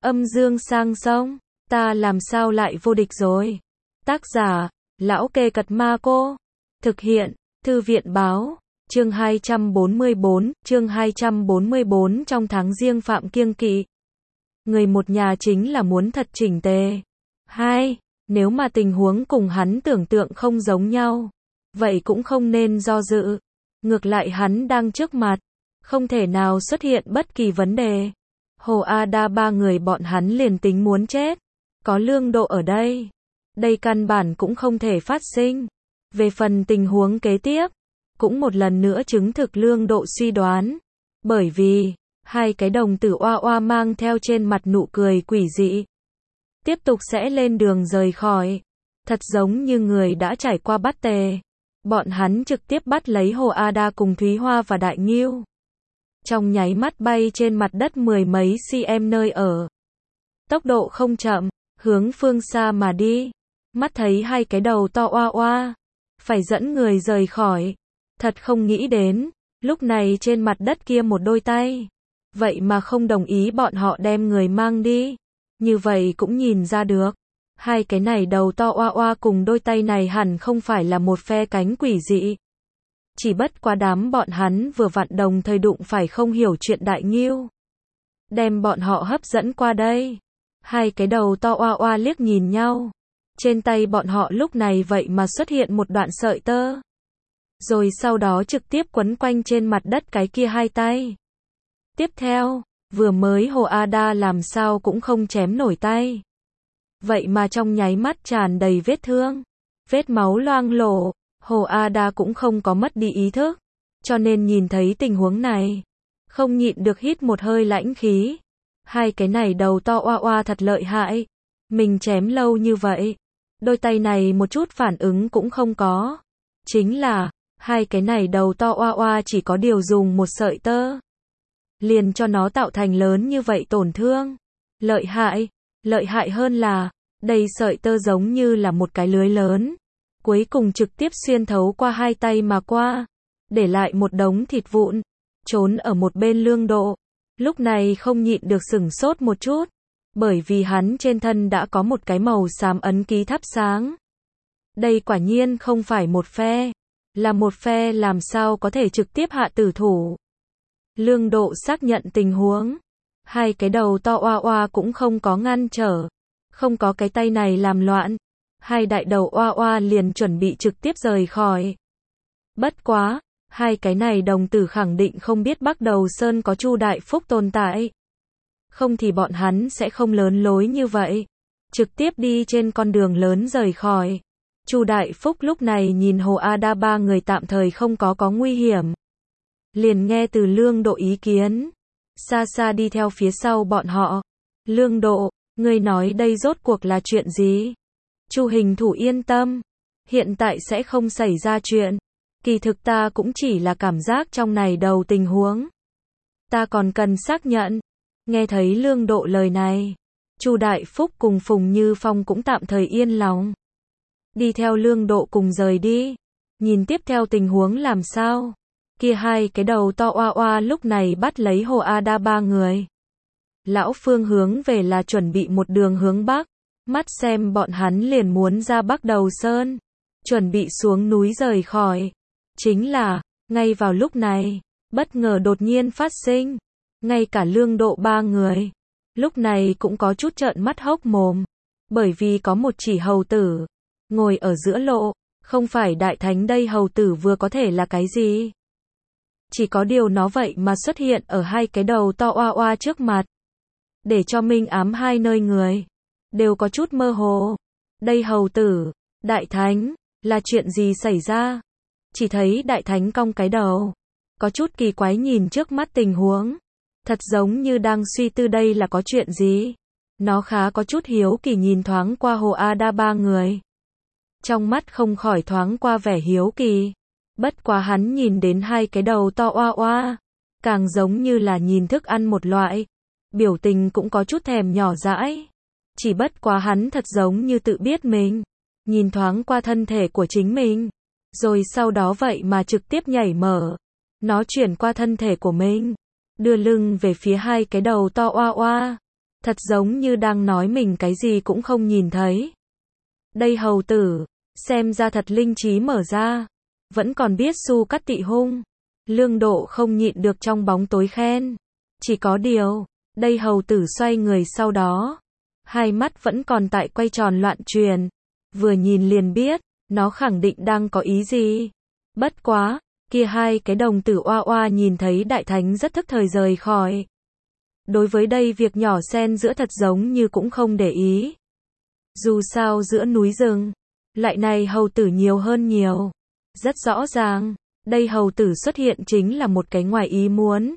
Âm dương sang sông, ta làm sao lại vô địch rồi. Tác giả, Lão Kê Cật Ma Cô. Thực hiện, Thư viện Báo. Chương 244 trong tháng Giêng Phạm Kiêng Kỵ. Người một nhà chính là muốn thật chỉnh tề. 2. Nếu mà tình huống cùng hắn tưởng tượng không giống nhau, vậy cũng không nên do dự. Ngược lại hắn đang trước mặt, không thể nào xuất hiện bất kỳ vấn đề. Hồ A Đa ba người bọn hắn liền tính muốn chết, có Lương Độ ở đây, đây căn bản cũng không thể phát sinh. Về phần tình huống kế tiếp, cũng một lần nữa chứng thực Lương Độ suy đoán, bởi vì hai cái đồng tử oa oa mang theo trên mặt nụ cười quỷ dị, tiếp tục sẽ lên đường rời khỏi, thật giống như người đã trải qua bắt tề. Bọn hắn trực tiếp bắt lấy Hồ A Đa cùng Thúy Hoa và Đại Ngưu, trong nháy mắt bay trên mặt đất mười mấy cm nơi ở. Tốc độ không chậm, hướng phương xa mà đi. Mắt thấy hai cái đầu to oa oa, phải dẫn người rời khỏi. Thật không nghĩ đến, lúc này trên mặt đất kia một đôi tay, vậy mà không đồng ý bọn họ đem người mang đi. Như vậy cũng nhìn ra được, hai cái này đầu to oa oa cùng đôi tay này hẳn không phải là một phe cánh quỷ dị. Chỉ bất quá đám bọn hắn vừa vặn đồng thời đụng phải không hiểu chuyện Đại Ngưu, đem bọn họ hấp dẫn qua đây. Hai cái đầu to oa oa liếc nhìn nhau, trên tay bọn họ lúc này vậy mà xuất hiện một đoạn sợi tơ, rồi sau đó trực tiếp quấn quanh trên mặt đất cái kia hai tay. Tiếp theo, vừa mới Hồ A Đa làm sao cũng không chém nổi tay, vậy mà trong nháy mắt tràn đầy vết thương, vết máu loang lổ. Hồ A Đa cũng không có mất đi ý thức, cho nên nhìn thấy tình huống này, không nhịn được hít một hơi lãnh khí. Hai cái này đầu to oa oa thật lợi hại, mình chém lâu như vậy, đôi tay này một chút phản ứng cũng không có. Chính là, hai cái này đầu to oa oa chỉ có điều dùng một sợi tơ, liền cho nó tạo thành lớn như vậy tổn thương. Lợi hại hơn là, đây sợi tơ giống như là một cái lưới lớn, cuối cùng trực tiếp xuyên thấu qua hai tay mà qua, để lại một đống thịt vụn. Trốn ở một bên Lương Độ, lúc này không nhịn được sửng sốt một chút, bởi vì hắn trên thân đã có một cái màu xám ấn ký thắp sáng. Đây quả nhiên không phải một phe, là một phe làm sao có thể trực tiếp hạ tử thủ. Lương Độ xác nhận tình huống, hai cái đầu to oa oa cũng không có ngăn trở, không có cái tay này làm loạn. Hai đại đầu oa oa liền chuẩn bị trực tiếp rời khỏi. Bất quá, hai cái này đồng tử khẳng định không biết Bắc Đầu Sơn có Chu Đại Phúc tồn tại. Không thì bọn hắn sẽ không lớn lối như vậy, trực tiếp đi trên con đường lớn rời khỏi. Chu Đại Phúc lúc này nhìn Hồ A Đa ba người tạm thời không có nguy hiểm, liền nghe từ Lương Độ ý kiến, xa xa đi theo phía sau bọn họ. Lương Độ, ngươi nói đây rốt cuộc là chuyện gì? Chu Hình Thủ yên tâm, hiện tại sẽ không xảy ra chuyện. Kỳ thực ta cũng chỉ là cảm giác trong này đầu tình huống, ta còn cần xác nhận. Nghe thấy Lương Độ lời này, Chu Đại Phúc cùng Phùng Như Phong cũng tạm thời yên lòng, đi theo Lương Độ cùng rời đi. Nhìn tiếp theo tình huống làm sao. Kia hai cái đầu to oa oa lúc này bắt lấy Hồ A Đa ba người. Lão Phương hướng về là chuẩn bị một đường hướng Bắc, mắt xem bọn hắn liền muốn ra Bắc Đầu Sơn, chuẩn bị xuống núi rời khỏi. Chính là, ngay vào lúc này, bất ngờ đột nhiên phát sinh. Ngay cả Lương Độ ba người, lúc này cũng có chút trợn mắt hốc mồm, bởi vì có một chỉ hầu tử, ngồi ở giữa lộ, không phải đại thánh đây hầu tử vừa có thể là cái gì. Chỉ có điều nó vậy mà xuất hiện ở hai cái đầu to oa oa trước mặt, để cho minh ám hai nơi người đều có chút mơ hồ. Đây hầu tử, đại thánh, là chuyện gì xảy ra? Chỉ thấy đại thánh cong cái đầu, có chút kỳ quái nhìn trước mắt tình huống, thật giống như đang suy tư đây là có chuyện gì. Nó khá có chút hiếu kỳ nhìn thoáng qua Hồ A Đa ba người, trong mắt không khỏi thoáng qua vẻ hiếu kỳ. Bất quá hắn nhìn đến hai cái đầu to oa oa, càng giống như là nhìn thức ăn một loại, biểu tình cũng có chút thèm nhỏ dãi. Chỉ bất quá hắn thật giống như tự biết mình, nhìn thoáng qua thân thể của chính mình, rồi sau đó vậy mà trực tiếp nhảy mở. Nó chuyển qua thân thể của mình, đưa lưng về phía hai cái đầu to oa oa. Thật giống như đang nói mình cái gì cũng không nhìn thấy. Đây hầu tử, xem ra thật linh trí mở ra, vẫn còn biết su cắt tị hung. Lương Độ không nhịn được trong bóng tối khen. Chỉ có điều, đây hầu tử xoay người sau đó, hai mắt vẫn còn tại quay tròn loạn truyền, vừa nhìn liền biết, nó khẳng định đang có ý gì. Bất quá, kia hai cái đồng tử oa oa nhìn thấy đại thánh rất thức thời rời khỏi. Đối với đây việc nhỏ xen giữa thật giống như cũng không để ý. Dù sao giữa núi rừng, loại này hầu tử nhiều hơn nhiều. Rất rõ ràng, đây hầu tử xuất hiện chính là một cái ngoài ý muốn.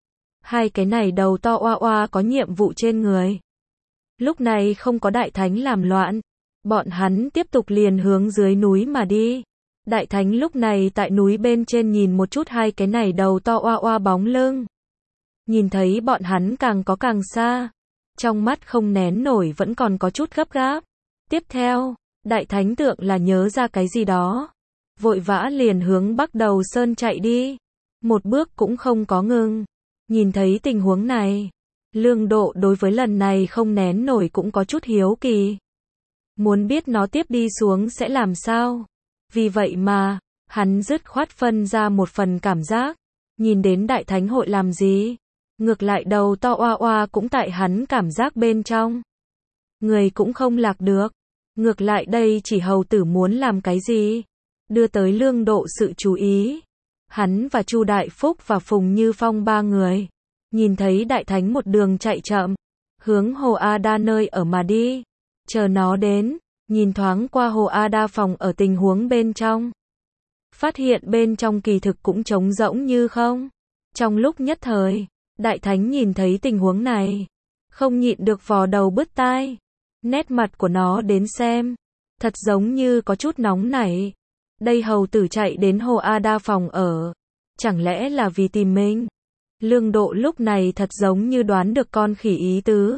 Hai cái này đầu to oa oa có nhiệm vụ trên người. Lúc này không có đại thánh làm loạn, bọn hắn tiếp tục liền hướng dưới núi mà đi. Đại thánh lúc này tại núi bên trên nhìn một chút hai cái này đầu to oa oa bóng lưng. Nhìn thấy bọn hắn càng có càng xa, trong mắt không nén nổi vẫn còn có chút gấp gáp. Tiếp theo, đại thánh tượng là nhớ ra cái gì đó, vội vã liền hướng Bắc Đầu Sơn chạy đi, một bước cũng không có ngừng. Nhìn thấy tình huống này, Lương Độ đối với lần này không nén nổi cũng có chút hiếu kỳ. Muốn biết nó tiếp đi xuống sẽ làm sao. Vì vậy mà, hắn dứt khoát phân ra một phần cảm giác, nhìn đến đại thánh hội làm gì. Ngược lại đầu to oa oa cũng tại hắn cảm giác bên trong. Người cũng không lạc được. Ngược lại đây chỉ hầu tử muốn làm cái gì, đưa tới Lương Độ sự chú ý. Hắn và Chu Đại Phúc và Phùng Như Phong ba người, nhìn thấy đại thánh một đường chạy chậm, hướng Hồ A Đa nơi ở mà đi. Chờ nó đến, nhìn thoáng qua Hồ A Đa phòng ở tình huống bên trong. Phát hiện bên trong kỳ thực cũng trống rỗng như không. Trong lúc nhất thời, đại thánh nhìn thấy tình huống này, không nhịn được vò đầu bứt tai. Nét mặt của nó đến xem, thật giống như có chút nóng nảy. Đây hầu tử chạy đến Hồ A Đa phòng ở, chẳng lẽ là vì tìm mình? Lương Độ lúc này thật giống như đoán được con khỉ ý tứ.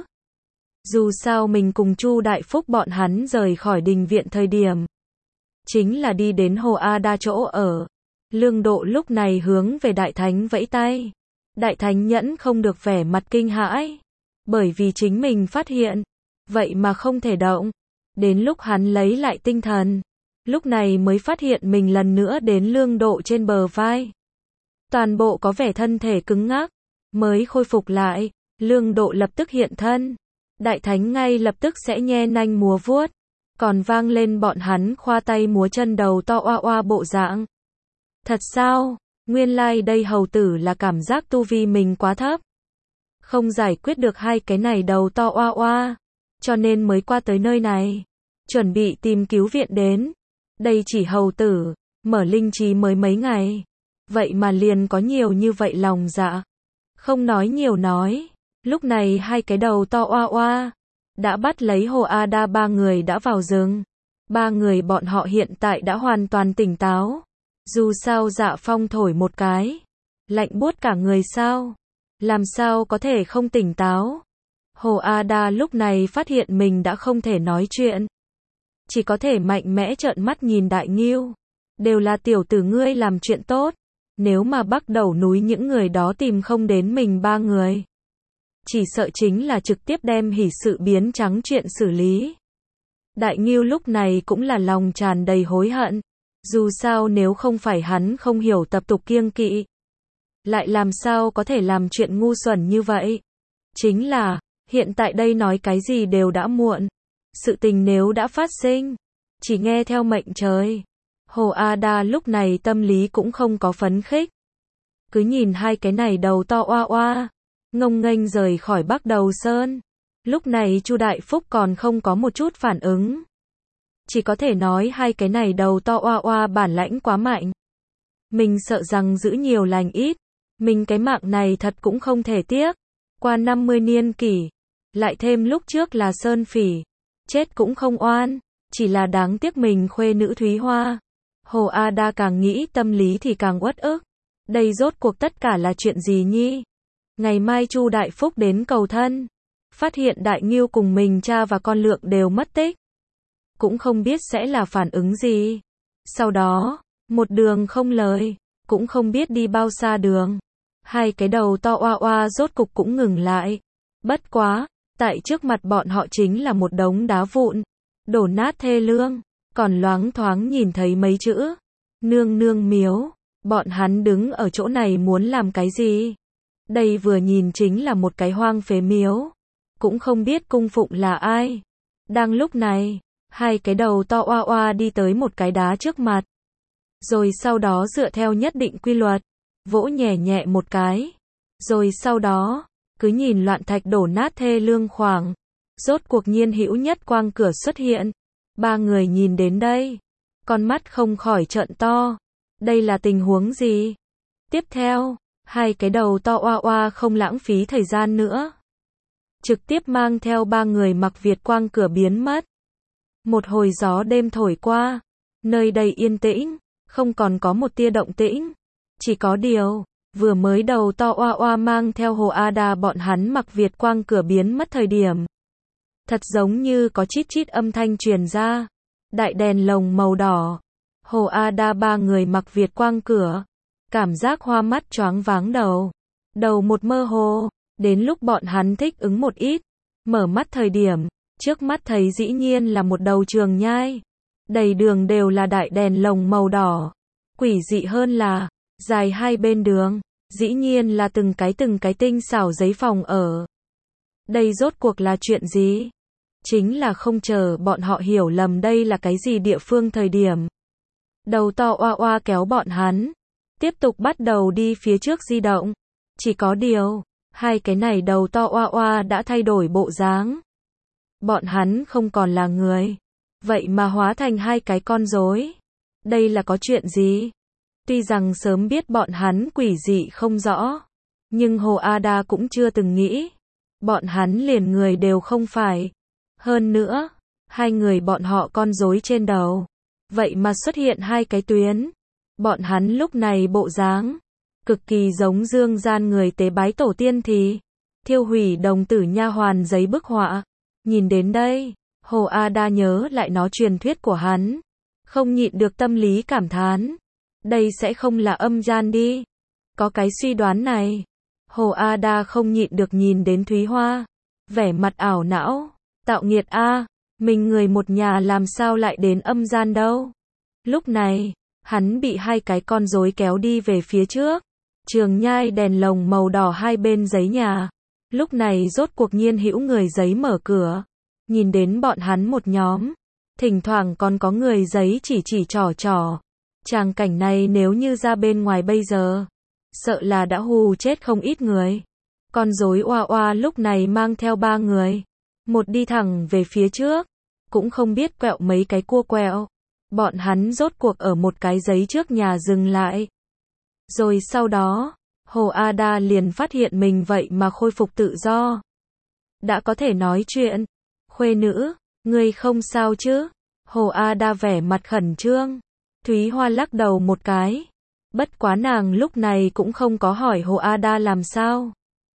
Dù sao mình cùng Chu Đại Phúc bọn hắn rời khỏi đình viện thời điểm, chính là đi đến Hồ A Đa chỗ ở. Lương Độ lúc này hướng về đại thánh vẫy tay. Đại thánh nhẫn không được vẻ mặt kinh hãi, bởi vì chính mình phát hiện, vậy mà không thể động. Đến lúc hắn lấy lại tinh thần, lúc này mới phát hiện mình lần nữa đến Lương Độ trên bờ vai. Toàn bộ có vẻ thân thể cứng ngắc, mới khôi phục lại. Lương Độ lập tức hiện thân. Đại thánh ngay lập tức sẽ nhe nanh múa vuốt, còn vang lên bọn hắn khoa tay múa chân đầu to oa oa bộ dạng. Thật sao? Nguyên lai đây hầu tử là cảm giác tu vi mình quá thấp, không giải quyết được hai cái này đầu to oa oa, cho nên mới qua tới nơi này, chuẩn bị tìm cứu viện đến. Đây chỉ hầu tử, mở linh trí mới mấy ngày, vậy mà liền có nhiều như vậy lòng dạ. Không nói nhiều nói, lúc này hai cái đầu to oa oa đã bắt lấy Hồ A Đa ba người đã vào rừng. Ba người bọn họ hiện tại đã hoàn toàn tỉnh táo. Dù sao Dạ Phong thổi một cái, lạnh buốt cả người sao? Làm sao có thể không tỉnh táo? Hồ A Đa lúc này phát hiện mình đã không thể nói chuyện, chỉ có thể mạnh mẽ trợn mắt nhìn Đại Ngưu. Đều là tiểu tử ngươi làm chuyện tốt, nếu mà Bắc Đầu núi những người đó tìm không đến mình ba người, chỉ sợ chính là trực tiếp đem hỉ sự biến trắng chuyện xử lý. Đại Ngưu lúc này cũng là lòng tràn đầy hối hận. Dù sao nếu không phải hắn không hiểu tập tục kiêng kỵ, lại làm sao có thể làm chuyện ngu xuẩn như vậy. Chính là, hiện tại đây nói cái gì đều đã muộn. Sự tình nếu đã phát sinh, chỉ nghe theo mệnh trời. Hồ A Đa lúc này tâm lý cũng không có phấn khích. Cứ nhìn hai cái này đầu to oa oa, ngông nghênh rời khỏi Bắc Đầu Sơn. Lúc này Chu Đại Phúc còn không có một chút phản ứng. Chỉ có thể nói hai cái này đầu to oa oa bản lãnh quá mạnh. Mình sợ rằng giữ nhiều lành ít. Mình cái mạng này thật cũng không thể tiếc. Qua 50 niên kỷ, lại thêm lúc trước là Sơn Phỉ. Chết cũng không oan, chỉ là đáng tiếc mình khuê nữ Thúy Hoa. Hồ A Đa càng nghĩ tâm lý thì càng uất ức. Đây rốt cuộc tất cả là chuyện gì nhi? Ngày mai Chu Đại Phúc đến cầu thân, phát hiện Đại Ngưu cùng mình cha và con Lượng đều mất tích. Cũng không biết sẽ là phản ứng gì. Sau đó, một đường không lời, cũng không biết đi bao xa đường. Hai cái đầu to oa oa rốt cục cũng ngừng lại. Bất quá, Tại trước mặt bọn họ chính là một đống đá vụn, đổ nát thê lương, còn loáng thoáng nhìn thấy mấy chữ, nương nương miếu. Bọn hắn đứng ở chỗ này muốn làm cái gì? Đây vừa nhìn chính là một cái hoang phế miếu, cũng không biết cung phụng là ai. Đang lúc này, hai cái đầu to oa oa đi tới một cái đá trước mặt. Rồi sau đó dựa theo nhất định quy luật, vỗ nhẹ nhẹ một cái. Rồi sau đó, cứ nhìn loạn thạch đổ nát thê lương khoảng. Rốt cuộc nhiên hữu nhất quang cửa xuất hiện. Ba người nhìn đến đây, con mắt không khỏi trợn to. Đây là tình huống gì? Tiếp theo, hai cái đầu to oa oa không lãng phí thời gian nữa. Trực tiếp mang theo ba người mặc Việt quang cửa biến mất. Một hồi gió đêm thổi qua, nơi đây yên tĩnh, không còn có một tia động tĩnh. Chỉ có điều, vừa mới đầu to oa oa mang theo Hồ A Đa bọn hắn mặc Việt quang cửa biến mất thời điểm. Thật giống như có chít chít âm thanh truyền ra. Đại đèn lồng màu đỏ. Hồ A Đa ba người mặc Việt quang cửa. Cảm giác hoa mắt choáng váng đầu. Đầu một mơ hồ. Đến lúc bọn hắn thích ứng một ít. Mở mắt thời điểm. Trước mắt thấy dĩ nhiên là một đầu trường nhai. Đầy đường đều là đại đèn lồng màu đỏ. Quỷ dị hơn là, dài hai bên đường, dĩ nhiên là từng cái tinh xảo giấy phòng ở. Đây rốt cuộc là chuyện gì? Chính là không chờ bọn họ hiểu lầm đây là cái gì địa phương thời điểm. Đầu to oa oa kéo bọn hắn, tiếp tục bắt đầu đi phía trước di động. Chỉ có điều, hai cái này đầu to oa oa đã thay đổi bộ dáng. Bọn hắn không còn là người, vậy mà hóa thành hai cái con rối. Đây là có chuyện gì? Tuy rằng sớm biết bọn hắn quỷ dị không rõ, nhưng Hồ A Đa cũng chưa từng nghĩ. Bọn hắn liền người đều không phải. Hơn nữa, hai người bọn họ con rối trên đầu. Vậy mà xuất hiện hai cái tuyến. Bọn hắn lúc này bộ dáng cực kỳ giống dương gian người tế bái tổ tiên thì thiêu hủy đồng tử nha hoàn giấy bức họa. Nhìn đến đây, Hồ A Đa nhớ lại nó truyền thuyết của hắn. Không nhịn được tâm lý cảm thán. Đây sẽ không là âm gian đi. Có cái suy đoán này. Hồ A Đa không nhịn được nhìn đến Thúy Hoa. Vẻ mặt ảo não. Tạo nghiệt a, mình người một nhà làm sao lại đến âm gian đâu. Lúc này, hắn bị hai cái con rối kéo đi về phía trước. Trường nhai đèn lồng màu đỏ hai bên giấy nhà. Lúc này rốt cuộc nhiên hữu người giấy mở cửa. Nhìn đến bọn hắn một nhóm. Thỉnh thoảng còn có người giấy chỉ trỏ. Tràng cảnh này nếu như ra bên ngoài bây giờ, sợ là đã hù chết không ít người. Con rối oa oa lúc này mang theo ba người. Một đi thẳng về phía trước, cũng không biết quẹo mấy cái cua quẹo. Bọn hắn rốt cuộc ở một cái giấy trước nhà dừng lại. Rồi sau đó, Hồ A Đa liền phát hiện mình vậy mà khôi phục tự do. Đã có thể nói chuyện. Khuê nữ, ngươi không sao chứ? Hồ A Đa vẻ mặt khẩn trương. Thúy Hoa lắc đầu một cái. Bất quá nàng lúc này cũng không có hỏi Hồ A Đa làm sao.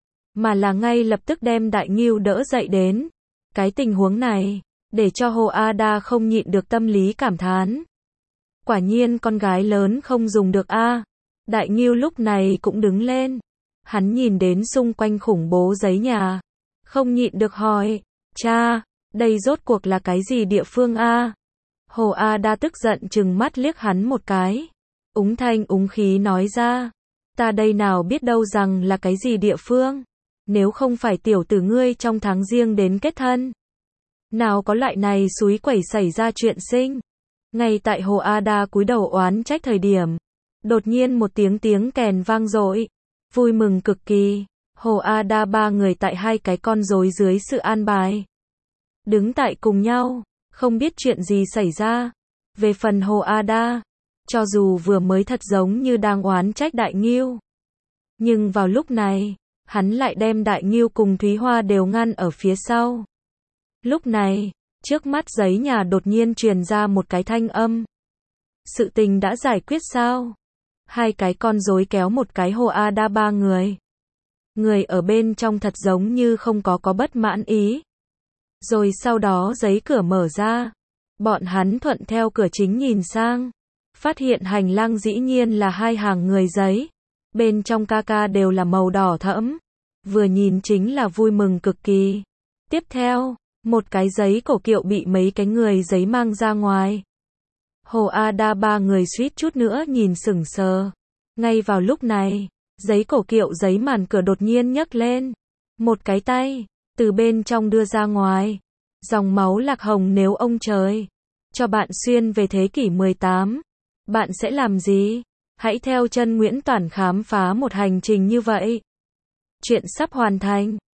Mà là ngay lập tức đem Đại Ngưu đỡ dậy đến. Cái tình huống này, để cho Hồ A Đa không nhịn được tâm lý cảm thán. Quả nhiên con gái lớn không dùng được a. Đại Ngưu lúc này cũng đứng lên. Hắn nhìn đến xung quanh khủng bố giấy nhà. Không nhịn được hỏi. Cha, đây rốt cuộc là cái gì địa phương a? Hồ A Đa tức giận trừng mắt liếc hắn một cái. Úng thanh úng khí nói ra. Ta đây nào biết đâu rằng là cái gì địa phương. Nếu không phải tiểu tử ngươi trong tháng riêng đến kết thân. Nào có loại này xúi quẩy xảy ra chuyện sinh. Ngay tại Hồ A Đa cúi đầu oán trách thời điểm. Đột nhiên một tiếng kèn vang dội. Vui mừng cực kỳ. Hồ A Đa ba người tại hai cái con rối dưới sự an bài. Đứng tại cùng nhau. Không biết chuyện gì xảy ra. Về phần Hồ A Đa. Cho dù vừa mới thật giống như đang oán trách Đại Ngưu. Nhưng vào lúc này. Hắn lại đem Đại Ngưu cùng Thúy Hoa đều ngăn ở phía sau. Lúc này, trước mắt giấy nhà đột nhiên truyền ra một cái thanh âm. Sự tình đã giải quyết sao? Hai cái con rối kéo một cái Hồ A Đa ba người. Người ở bên trong thật giống như không có bất mãn ý. Rồi sau đó giấy cửa mở ra. Bọn hắn thuận theo cửa chính nhìn sang. Phát hiện hành lang dĩ nhiên là hai hàng người giấy. Bên trong ca đều là màu đỏ thẫm. Vừa nhìn chính là vui mừng cực kỳ. Tiếp theo, một cái giấy cổ kiệu bị mấy cái người giấy mang ra ngoài. Hồ A Đa ba người suýt chút nữa nhìn sững sờ. Ngay vào lúc này, giấy cổ kiệu giấy màn cửa đột nhiên nhấc lên. Một cái tay, từ bên trong đưa ra ngoài. Dòng máu lạc hồng nếu ông trời cho bạn xuyên về thế kỷ 18, bạn sẽ làm gì? Hãy theo chân Nguyễn Toản khám phá một hành trình như vậy. Chuyện sắp hoàn thành.